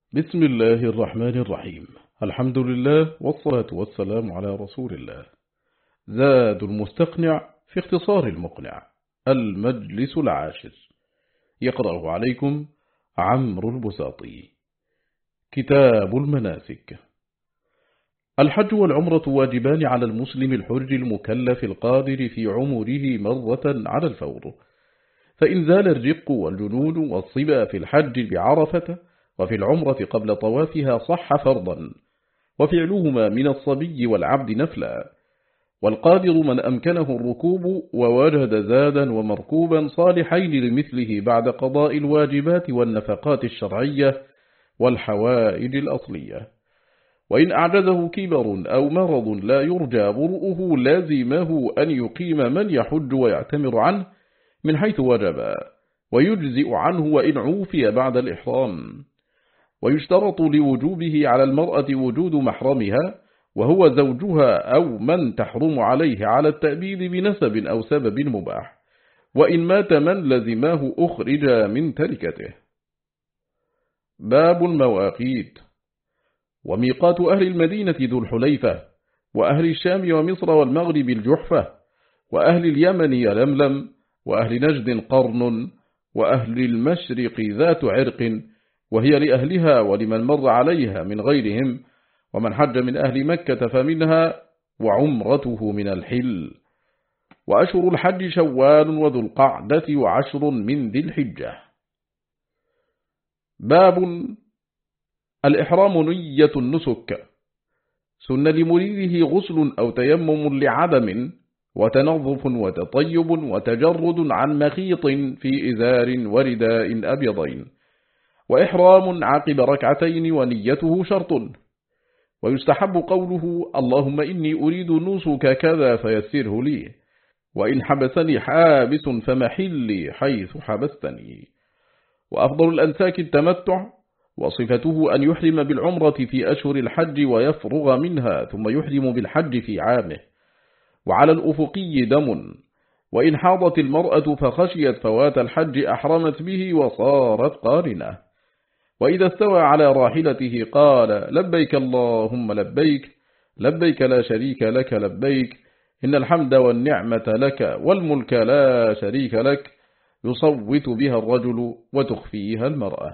بسم الله الرحمن الرحيم. الحمد لله والصلاة والسلام على رسول الله. زاد المستقنع في اختصار المقنع. المجلس العاشر. يقرأه عليكم عمرو البساطي. كتاب المناسك. الحج والعمرة واجبان على المسلم الحر المكلف القادر في عمره مرة على الفور، فإن زال الرق والجنون والصبا في الحج بعرفة وفي العمرة قبل طوافها صح فرضا، وفعلهما من الصبي والعبد نفلا. والقادر من أمكنه الركوب ووجد زادا ومركوبا صالحين لمثله بعد قضاء الواجبات والنفقات الشرعية والحوائج الأصلية. وإن أعجزه كبر أو مرض لا يرجى برؤه لازمه أن يقيم من يحج ويعتمر عنه من حيث وجب، ويجزئ عنه وإن عوفي بعد الإحرام. ويشترط لوجوبه على المرأة وجود محرمها وهو زوجها أو من تحرم عليه على التأبيد بنسب أو سبب مباح، وإن مات من لزماه أخرج من تركته. باب المواقيت. وميقات أهل المدينة ذو الحليفة، وأهل الشام ومصر والمغرب الجحفة، وأهل اليمن يلملم، وأهل نجد قرن، وأهل المشرق ذات عرق، وهي لأهلها ولمن مر عليها من غيرهم، ومن حج من أهل مكة فمنها، وعمرته من الحل. وأشهر الحج شوال وذو القعدة وعشر من ذي الحجة. باب الإحرام نية النسك. سن لمريده غسل أو تيمم لعدم، وتنظف وتطيب وتجرد عن مخيط في إزار ورداء أبيضين، وإحرام عقب ركعتين ونيته شرط. ويستحب قوله اللهم إني أريد نسك كذا فيسره لي، وإن حبسني حابس فمحلي حيث حبستني. وأفضل الأنساك التمتع، وصفته أن يحرم بالعمرة في أشهر الحج ويفرغ منها ثم يحرم بالحج في عامه. وعلى الأفقي دم، وإن حاضت المرأة فخشيت فوات الحج أحرمت به وصارت قارنة. وإذا استوى على راحلته قال لبيك اللهم لبيك، لبيك لا شريك لك لبيك، إن الحمد والنعمة لك والملك لا شريك لك، يصوت بها الرجل وتخفيها المرأة.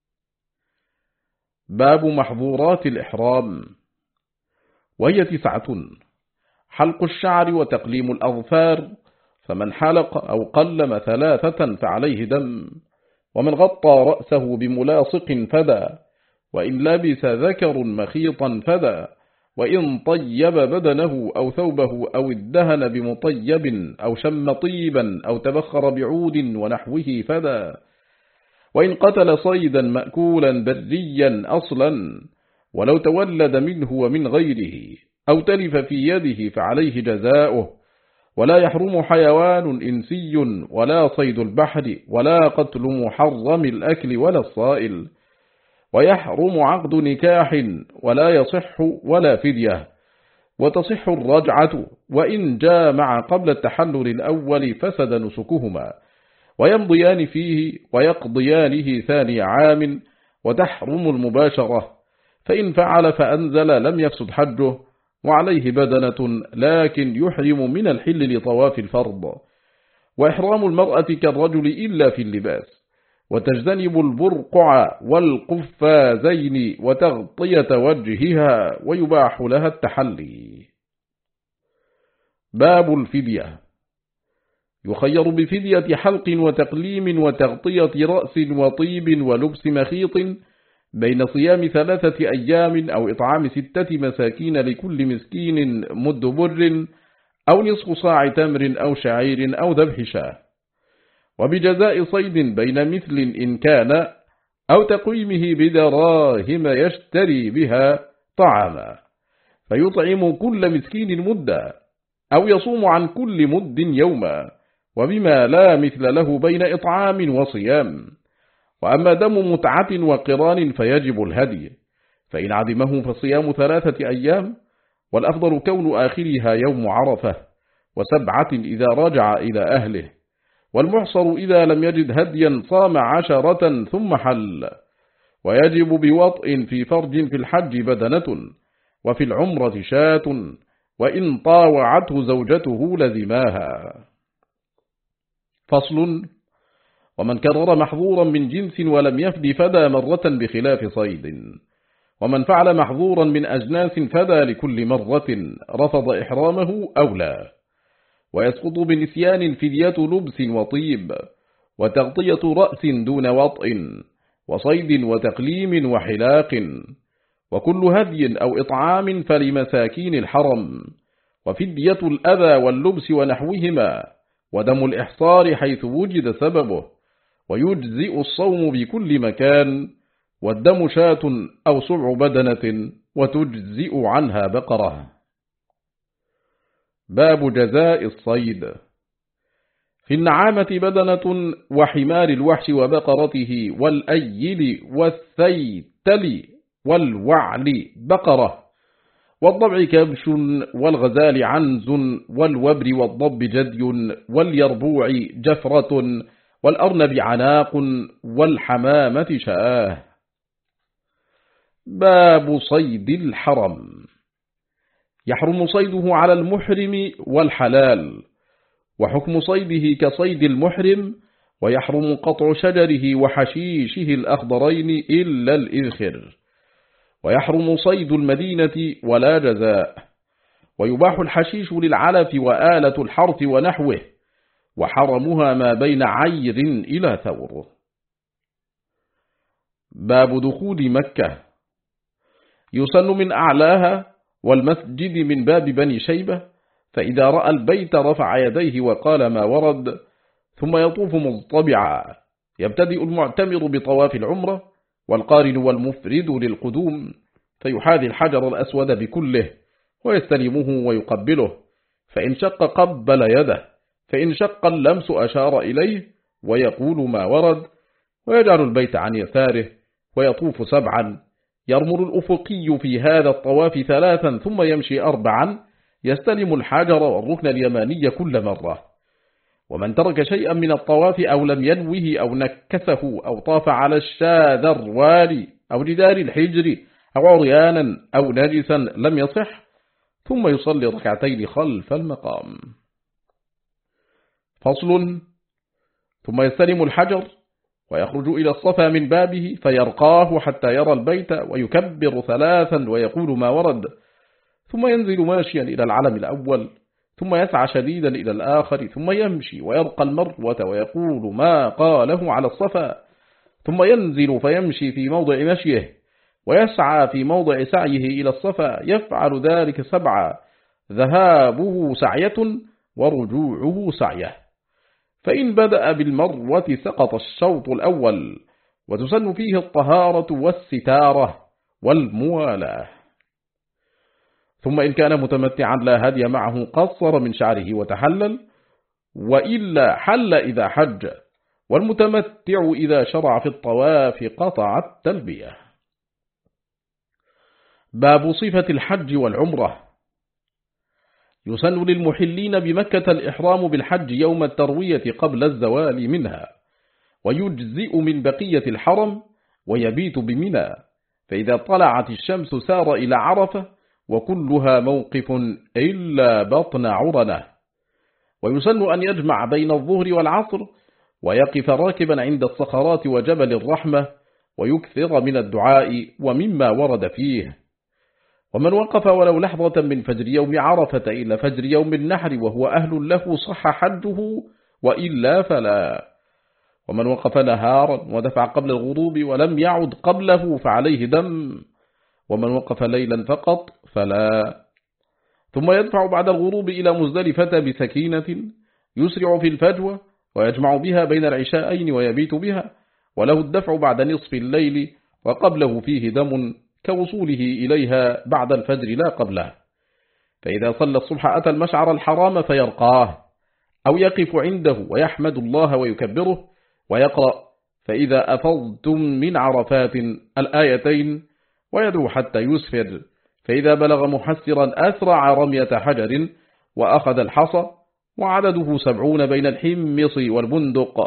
باب محظورات الإحرام. وهي 9: حلق الشعر وتقليم الأظفار، فمن حلق أو قلم 3 فعليه دم، ومن غطى رأسه بملاصق فدى، وإن لبس ذكر مخيطا فدى، وإن طيب بدنه أو ثوبه أو ادهن بمطيب أو شم طيبا أو تبخر بعود ونحوه فدى، وإن قتل صيدا مأكولا بريا أصلا ولو تولد منه ومن غيره أو تلف في يده فعليه جزاؤه. ولا يحرم حيوان إنسي ولا صيد البحر ولا قتل محرم الأكل ولا الصائل. ويحرم عقد نكاح ولا يصح ولا فدية، وتصح الرجعة وإن جامع قبل التحلل الأول فسد نسكهما، ويمضيان فيه ويقضيانه ثاني عام. وتحرم المباشرة، فإن فعل فأنزل لم يفسد حجه، وعليه بدنة لكن يحرم من الحل لطواف الفرض. وإحرام المرأة كالرجل إلا في اللباس، وتجتنب البرقع والقفازين وتغطية وجهها، ويباح لها التحلي. باب الفدية. يخير بفدية حلق وتقليم وتغطية رأس وطيب ولبس مخيط بين صيام 3 أيام أو إطعام 6 مساكين لكل مسكين مد بر أو نصف صاع تمر أو شعير أو ذبح شاة. وبجزاء صيد بين مثل إن كان، أو تقويمه بدراهم يشتري بها طعاما، فيطعم كل مسكين مدا، أو يصوم عن كل مد يوما، وبما لا مثل له بين إطعام وصيام. وأما دم متعة وقران فيجب الهدي، فإن عدمه فصيام 3 أيام، والأفضل كون آخرها يوم عرفة، و7 إذا رجع إلى أهله. والمحصر إذا لم يجد هديا صام 10 ثم حل. ويجب بوطء في فرج في الحج بدنة، وفي العمرة شاة، وإن طاوعته زوجته لزماها. فصل. ومن كرر محظورا من جنس ولم يفد فدى مرة بخلاف صيد، ومن فعل محظورا من أجناس فدى لكل مرة رفض إحرامه أو لا. ويسقط بنسيان فدية لبس وطيب، وتغطية رأس دون وطء، وصيد وتقليم وحلاق، وكل هدي أو إطعام فلمساكين الحرم، وفدية الأذى واللبس ونحوهما، ودم الإحصار حيث وجد سببه، ويجزئ الصوم بكل مكان، والدم شاة أو سبع بدنة، وتجزئ عنها بقرة. باب جزاء الصيد. في النعامة بدنة، وحمار الوحش وبقرته، والأيل والثيتل والوعل بقرة، والضبع كبش، والغزال عنز، والوبر والضب جدي، واليربوع جفرة، والأرنب عناق، والحمامة شآه. باب صيد الحرم. يحرم صيده على المحرم والحلال، وحكم صيده كصيد المحرم، ويحرم قطع شجره وحشيشه الأخضرين إلا الإذخر، ويحرم صيد المدينة ولا جزاء، ويباح الحشيش للعلف وآلة الحرث ونحوه، وحرمها ما بين عير إلى ثور. باب دخول مكة. يسن من أعلاها والمسجد من باب بني شيبة، فإذا رأى البيت رفع يديه وقال ما ورد، ثم يطوف مضطبعا. يبتدئ المعتمر بطواف العمرة، والقارن والمفرد للقدوم، فيحاذي الحجر الأسود بكله، ويستلمه ويقبله، فإن شق قبل يده، فإن شق اللمس أشار إليه، ويقول ما ورد، ويجعل البيت عن يساره، ويطوف 7. يرمل الأفقي في هذا الطواف 3، ثم يمشي 4، يستلم الحجر والركن اليماني كل مرة. ومن ترك شيئا من الطواف أو لم ينوه أو نكسه أو طاف على الشاذروال أو جدار الحجر أو عريانا أو نجسا لم يصح، ثم يصلي ركعتين خلف المقام. فصل. ثم يستلم الحجر ويخرج إلى الصفا من بابه، فيرقاه حتى يرى البيت، ويكبر 3 ويقول ما ورد، ثم ينزل ماشيا إلى العلم الأول، ثم يسعى شديدا إلى الآخر، ثم يمشي ويرقى المروة ويقول ما قاله على الصفا، ثم ينزل فيمشي في موضع مشيه، ويسعى في موضع سعيه إلى الصفا، يفعل ذلك 7، ذهابه سعية ورجوعه سعيه. فإن بدأ بالمروة سقط الشوط الأول، وتسن فيه الطهارة والستارة والموالاة. ثم إن كان متمتعا لا هدي معه قصر من شعره وتحلل، وإلا حل إذا حج، والمتمتع إذا شرع في الطواف قطع التلبية. باب صفة الحج والعمرة. يسن للمحلين بمكة الإحرام بالحج يوم التروية قبل الزوال منها، ويجزئ من بقية الحرم، ويبيت بمنى، فإذا طلعت الشمس سار إلى عرفة، وكلها موقف إلا بطن عرنة. ويسن أن يجمع بين الظهر والعصر، ويقف راكبا عند الصخرات وجبل الرحمة، ويكثر من الدعاء ومما ورد فيه. ومن وقف ولو لحظة من فجر يوم عرفة إلى فجر يوم النحر وهو أهل له صح حجه، وإلا فلا. ومن وقف نهارا ودفع قبل الغروب ولم يعد قبله فعليه دم، ومن وقف ليلا فقط فلا. ثم يدفع بعد الغروب إلى مزدلفة بسكينة، يسرع في الفجوة ويجمع بها بين العشاءين ويبيت بها، وله الدفع بعد نصف الليل، وقبله فيه دم كوصوله إليها بعد الفجر لا قبله. فإذا صلى الصبح أتى المشعر الحرام فيرقاه، أو يقف عنده ويحمد الله ويكبره، ويقرأ فإذا أفضتم من عرفات الآيتين، ويدعو حتى يسفر، فإذا بلغ محسرا أسرع رمية حجر وأخذ الحصى، وعدده 70 بين الحمص والبندق،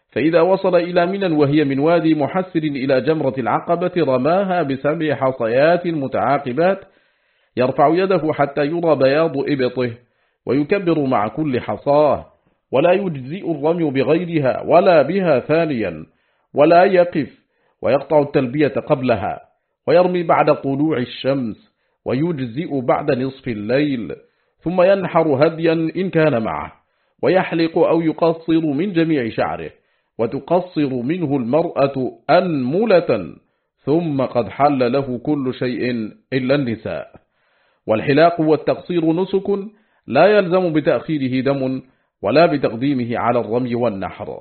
فإذا وصل إلى منى وهي من وادي محسر إلى جمرة العقبة رماها ب7 حصيات متعاقبات، يرفع يده حتى يرى بياض إبطه، ويكبر مع كل حصاه، ولا يجزئ الرمي بغيرها ولا بها ثانيا، ولا يقف، ويقطع التلبية قبلها، ويرمي بعد طلوع الشمس، ويجزئ بعد نصف الليل، ثم ينحر هديا إن كان معه، ويحلق أو يقصر من جميع شعره، وتقصر منه المرأة أنملة، ثم قد حل له كل شيء إلا النساء. والحلاق والتقصير نسك لا يلزم بتأخيره دم ولا بتقديمه على الرمي والنحر.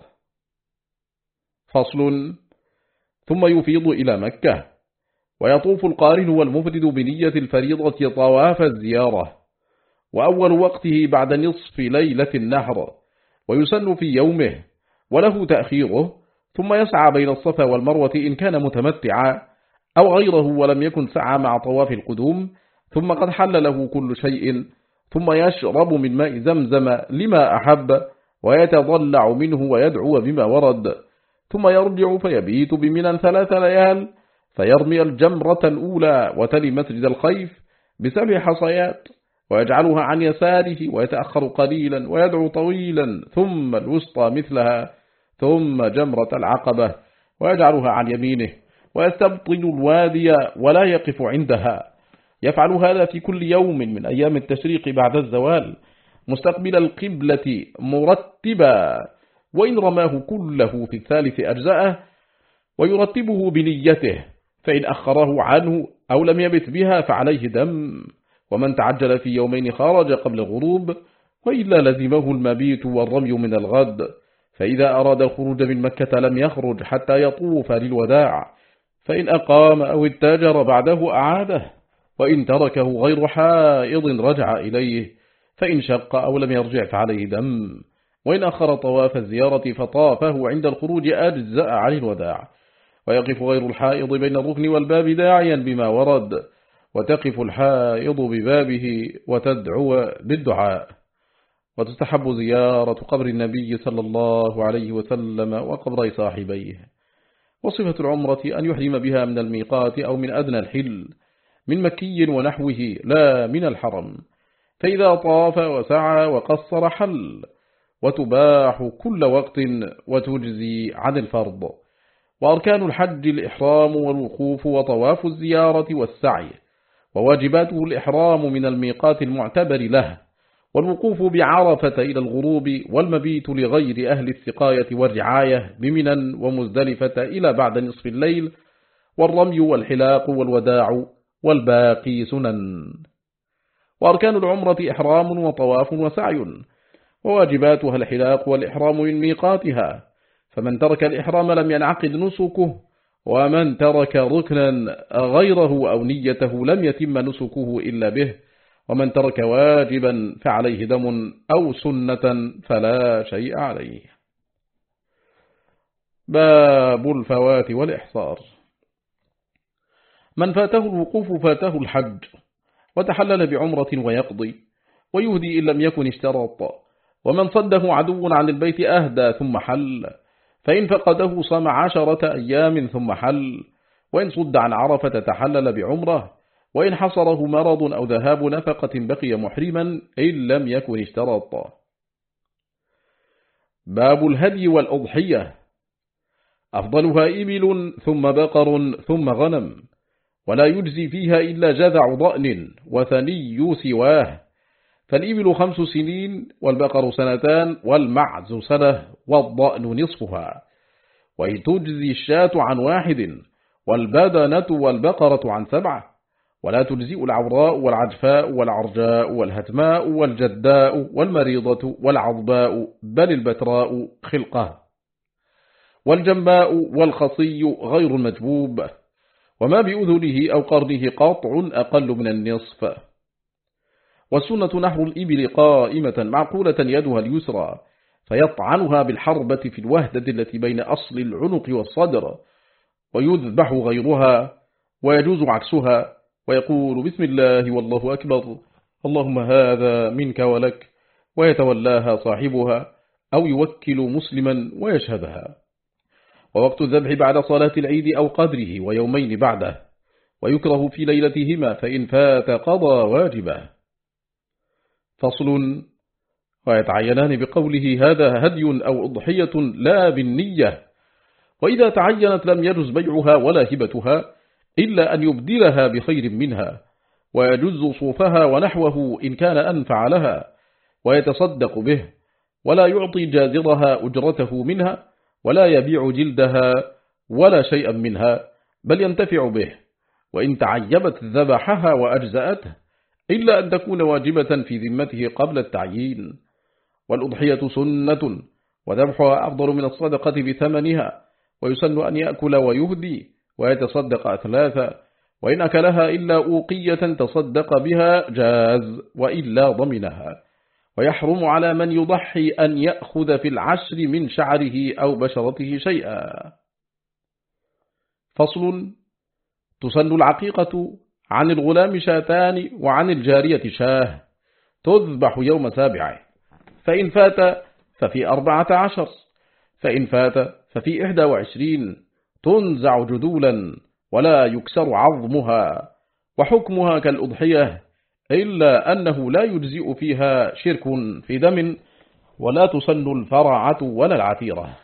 فصل. ثم يفيض إلى مكة، ويطوف القارن والمفرد بنية الفريضة طواف الزيارة، وأول وقته بعد نصف ليلة النحر، ويسن في يومه، وله تأخيره، ثم يسعى بين الصفا والمروة إن كان متمتعا أو غيره ولم يكن سعى مع طواف القدوم، ثم قد حل له كل شيء، ثم يشرب من ماء زمزم لما أحب، ويتضلع منه ويدعو بما ورد، ثم يرجع فيبيت بمنى 3 ليال، فيرمي الجمرة الأولى وتلي مسجد الخيف ب7 حصيات، ويجعلها عن يساره، ويتأخر قليلا ويدعو طويلا، ثم الوسطى مثلها، ثم جمرة العقبة ويجعلها عن يمينه، ويستبطن الوادي ولا يقف عندها. يفعل هذا في كل يوم من أيام التشريق بعد الزوال، مستقبل القبلة مرتبا، وإن رماه كله في الثالث أجزاءه، ويرتبه بنيته، فإن أخره عنه أو لم يبت بها فعليه دم، ومن تعجل في يومين خرج قبل الغروب، وإلا لزمه المبيت والرمي من الغد، فإذا أراد الخروج من مكة لم يخرج حتى يطوف للوداع، فإن أقام أو اتاجر بعده أعاده، وإن تركه غير حائض رجع إليه، فإن شق أو لم يرجع فعليه دم، وإن أخر طواف الزيارة فطافه عند الخروج أجزأ عن الوداع، ويقف غير الحائض بين الركن والباب داعيا بما ورد، وتقف الحائض ببابه وتدعو بالدعاء. وتستحب زيارة قبر النبي صلى الله عليه وسلم وقبر صاحبيه. وصفة العمرة أن يحرم بها من الميقات أو من أدنى الحل، من مكي ونحوه لا من الحرم، فإذا طاف وسعى وقصر حل، وتباح كل وقت وتجزي عن الفرض. وأركان الحج الإحرام والوقوف وطواف الزيارة والسعي، وواجباته الإحرام من الميقات المعتبر له، والوقوف بعرفة إلى الغروب، والمبيت لغير أهل السقاية والرعاية بمنى ومزدلفة إلى بعد نصف الليل، والرمي والحلاق والوداع، والباقي سنن. وأركان العمرة إحرام وطواف وسعي، وواجباتها الحلاق والإحرام من ميقاتها، فمن ترك الإحرام لم ينعقد نسكه، ومن ترك ركنا غيره أو نيته لم يتم نسكه إلا به، ومن ترك واجبا فعليه دم أو سنة فلا شيء عليه. باب الفوات والإحصار. من فاته الوقوف فاته الحج، وتحلل بعمرة ويقضي، ويهدي إن لم يكن اشترط، ومن صده عدو عن البيت أهدى ثم حل، فإن فقده صام 10 أيام ثم حل، وإن صد عن عرفة تحلل بعمرة، وإن حصره مرض أو ذهاب نفقة بقي محرما إن لم يكن اشترط. باب الهدي والأضحية. أفضلها إبل ثم بقر ثم غنم، ولا يجزي فيها إلا جذع ضأن وثني سواه، فالإبل 5 سنين، والبقر 2، والمعز 1، والضأن نصفها، وإن تجزي الشاة عن 1، والبدنة والبقرة عن 7، ولا تجزئ العوراء والعجفاء والعرجاء والهتماء والجداء والمريضة والعضباء، بل البتراء خلقة، والجنباء والخصي غير المجبوب، وما بأذنه أو قرنه قطع أقل من النصف. والسنة نحر الإبل قائمة معقولة يدها اليسرى، فيطعنها بالحربة في الوهدة التي بين أصل العنق والصدر، ويذبح غيرها، ويجوز عكسها، ويقول بسم الله والله أكبر، اللهم هذا منك ولك، ويتولاها صاحبها، أو يوكل مسلما ويشهدها. ووقت الذبح بعد صلاة العيد أو قدره ويومين بعده، ويكره في ليلتهما، فإن فات قضى واجبه. فصل. ويتعينان بقوله هذا هدي أو أضحية لا بالنية، وإذا تعينت لم يجز بيعها ولا هبتها إلا أن يبدلها بخير منها، ويجز صوفها ونحوه إن كان أنفع لها، ويتصدق به، ولا يعطي جازرها أجرته منها، ولا يبيع جلدها ولا شيئا منها، بل ينتفع به، وإن تعيبت ذبحها وأجزأته، إلا أن تكون واجبة في ذمته قبل التعيين. والأضحية سنة، وذبحها أفضل من الصدقة بثمنها، ويسن أن يأكل ويهدي ويتصدق أثلاثا، وإن أكلها إلا أوقية تصدق بها جاز، وإلا ضمنها. ويحرم على من يضحي أن يأخذ في العشر من شعره أو بشرته شيئا. فصل. تسن العقيقة عن الغلام شاتان، وعن الجارية شاه، تذبح يوم سابعه، فإن فات ففي 14، فإن فات ففي 21، تنزع جدولا ولا يكسر عظمها، وحكمها كالأضحية، إلا أنه لا يجزئ فيها شرك في دم، ولا تسن الفرعة ولا العتيرة.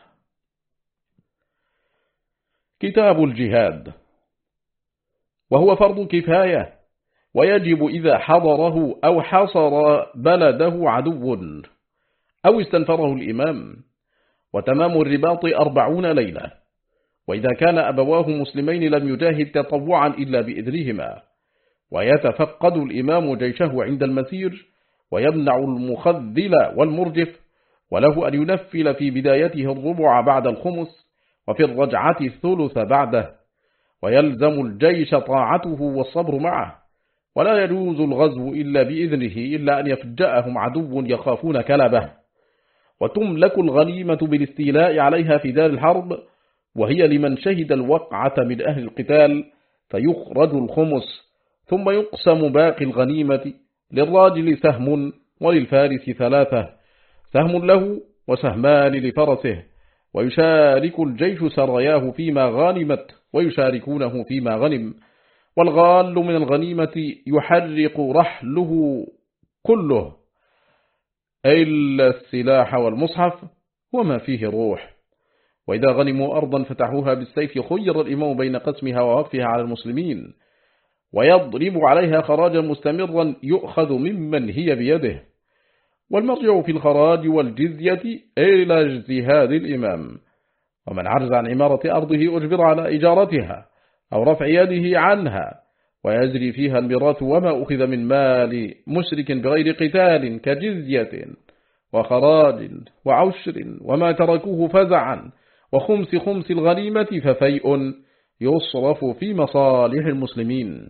كتاب الجهاد. وهو فرض كفاية، ويجب إذا حضره أو حصر بلده عدو أو استنفره الإمام، وتمام الرباط 40 ليلة، وإذا كان أبواه مسلمين لم يجاهد تطوعا إلا بإذنهما، ويتفقد الإمام جيشه عند المسير، ويمنع المخذل والمرجف، وله أن ينفل في بدايته الربع بعد الخمس، وفي الرجعة الثلث بعده، ويلزم الجيش طاعته والصبر معه، ولا يجوز الغزو إلا بإذنه، إلا أن يفجأهم عدو يخافون كلبه. وتملك الغنيمة بالاستيلاء عليها في دار الحرب، وهي لمن شهد الوقعة من أهل القتال، فيخرج الخمس، ثم يقسم باقي الغنيمة، للراجل سهم، وللفارس 3، سهم له وسهمان لفرسه، ويشارك الجيش سرياه فيما غانمت، ويشاركونه فيما غنم. والغال من الغنيمة يحرق رحله كله إلا السلاح والمصحف وما فيه روح. وإذا غنموا أرضا فتحوها بالسيف، خير الإمام بين قسمها ووقفها على المسلمين، ويضرب عليها خراجا مستمرا يؤخذ ممن هي بيده. والمرجع في الخراج والجزية إلى اجتهاد الإمام. ومن عجز عن عمارة أرضه أجبر على إجارتها أو رفع يده عنها، ويجري فيها الميراث وما أخذ من مال مشرك بغير قتال، كجزية وخراج وعشر، وما تركوه فزعا، وخمس الغنيمة، ففيء يصرف في مصالح المسلمين.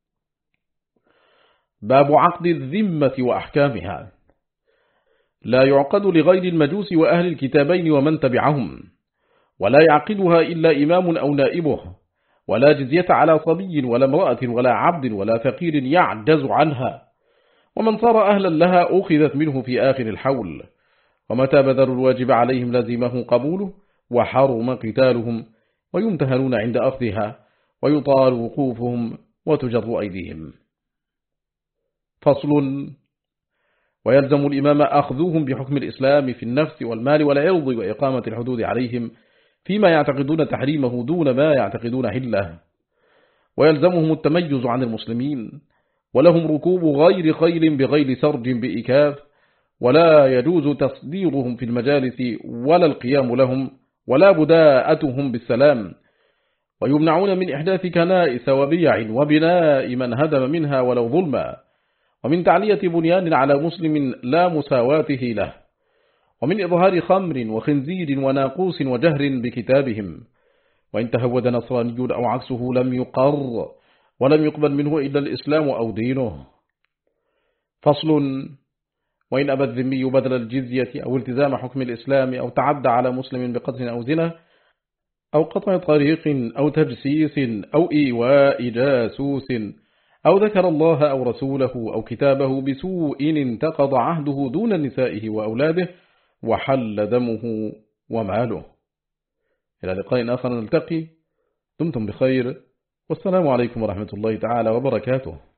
باب عقد الذمة وأحكامها. لا يعقد لغير المجوس وأهل الكتابين ومن تبعهم، ولا يعقدها إلا إمام أو نائبه، ولا جزية على صبي ولا امرأة ولا عبد ولا فقير يعجز عنها، ومن صار أهلا لها أخذت منه في آخر الحول، ومتى بذلوا الواجب عليهم لزمه قبوله، وحرم قتالهم، ويمتهنون عند أخذها، ويطال وقوفهم، وتجر أيديهم. فصل. ويلزم الإمام أخذوهم بحكم الإسلام في النفس والمال والعرض، وإقامة الحدود عليهم فيما يعتقدون تحريمه دون ما يعتقدون حله. ويلزمهم التميز عن المسلمين، ولهم ركوب غير خيل بغير سرج بإكاف، ولا يجوز تصديرهم في المجالس ولا القيام لهم، ولا بداءتهم بالسلام. ويمنعون من إحداث كنائس وبيع وبناء من هدم منها ولو ظلما، ومن تعلية بنيان على مسلم لا مساواته له، ومن إظهار خمر وخنزير وناقوس وجهر بكتابهم. وإن تهود نصراني أو عكسه لم يقر، ولم يقبل منه إلا الإسلام أو دينه. فصل. وإن أبى الذمي بدل الجزية أو التزام حكم الإسلام، أو تعدى على مسلم بقتل أو زنا، أو قطع طريق، أو تجسيس، أو إيواء جاسوس، أو ذكر الله أو رسوله أو كتابه بسوء انتقض عهده دون نسائه وأولاده، وحل دمه وماله. إلى لقاء آخر نلتقي، دمتم بخير، والسلام عليكم ورحمة الله تعالى وبركاته.